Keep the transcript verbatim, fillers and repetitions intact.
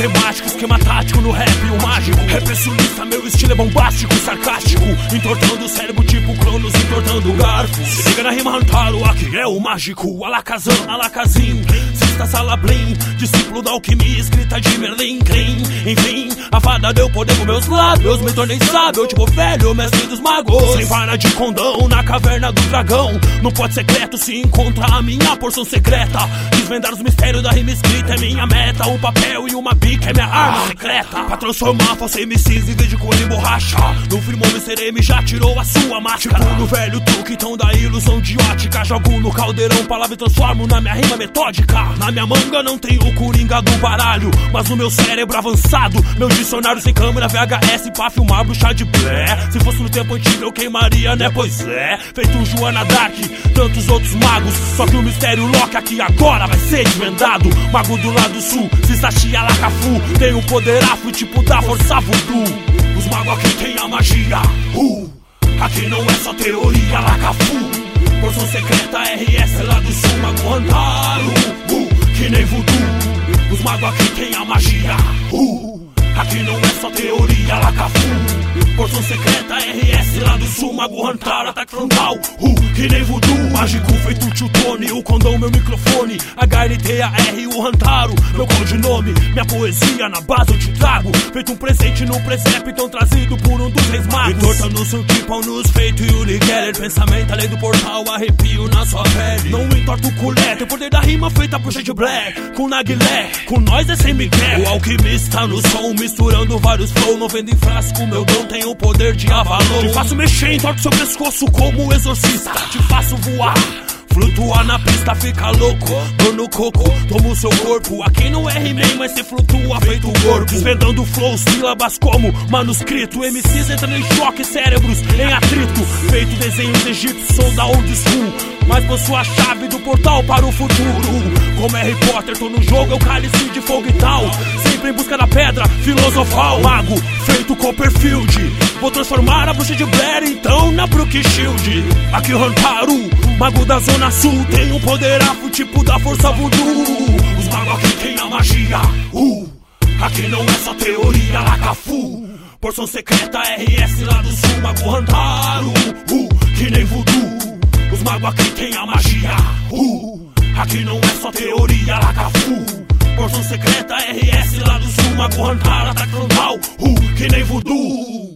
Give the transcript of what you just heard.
matemático, esquema tático no rap, o mágico. Repressionista, meu estilo é bombástico, sarcástico, entortando o cérebro tipo Cronos, entortando garfos. Se liga na rima Hantaro, aqui é o mágico. Alakazam, Alakazim, Sista Salablim, discípulo da alquimia, escrita de Merlin, Clean. Enfim, a fada deu poder com meus lábios, me tornei sábio, tipo velho, mestre dos magos. Sem vara de condão, na caverna do dragão. No pote secreto se encontra a minha porção secreta. Desvendar os mistérios da rima escrita é minha meta. Um papel e uma bica é minha arma secreta. Pra transformar falsa M Cs em vez de coelho em borracha. No firmou mister M já tirou a sua máscara. Tipo no velho truque, então da ilusão de ótica. Jogo no caldeirão, palavra e transformo na minha rima metódica. Na minha manga não tem o coringa do baralho, mas no meu cérebro avançado, meu dicionário sem câmera V H S pra filmar bruxa de Blair. Se fosse no tempo antigo eu queimaria, né? Pois é, feito Joana Dark, tantos outros magos. Só que o mistério Loki aqui agora vai ser desvendado. Mago do lado sul, Sisashi Alakafu, tem o poder afro tipo da força voodoo. Os magos aqui tem a magia, uh, aqui não é só teoria, Alakafu. Porção secreta R S lá do sul, Mago Hantaro, uh, que nem voodoo. Os magos aqui tem a magia, uh, aqui não é só teoria, Alakafu. Porção secreta R S lá do sul, Mago Hantaro, ataque frontal, uh, que nem voodoo. Mágico feito tio Tony, o condão meu microfone. H N T A R, o Hantaro, meu codinome. Minha poesia na base eu te trago, feito um presente no presépio, então trazido por um dos reis magos. Entortando seu tipo nos feito Yuri Geller. Pensamento além do portal, arrepio na sua pele. Não entorta o culé, tem o poder da rima feita por Shade Black. Com Naguilé, com nós é sem Miguel. O alquimista no som, misturando vários flow. Não vendo em frasco, meu dom tem o poder de Avalon. Te faço mexer, entorto seu pescoço como exorcista. Te faço voar, flutuar na pista, fica louco. Dor no coco, tomo seu corpo. Aqui não é He-Man, mas cê flutua feito corpo. Desvendando flow, sílabas como manuscrito. M Cs entrando em choque, cérebros em atrito. Feito desenhos egípcios, sou da old school, mas possui a chave do portal para o futuro. Como Harry Potter, tô no jogo, é o cálice de fogo e tal. Sempre em busca da pedra filosofal. Mago feito Copperfield, vou transformar a bruxa de Blair então na Brooke Shield. Aqui o Hantaro, mago da zona sul, tem um poder afro tipo da força voodoo. Os magos aqui tem a magia, uh, aqui não é só teoria, Alakafu. Porção secreta R S lá do sul, Mago Hantaro, uh, que nem voodoo. Os magos aqui tem a magia, uh, aqui não é só teoria, Alakafu. Porção secreta R S lá do sul, Mago Hantaro, ataque frontal, uh, que nem voodoo.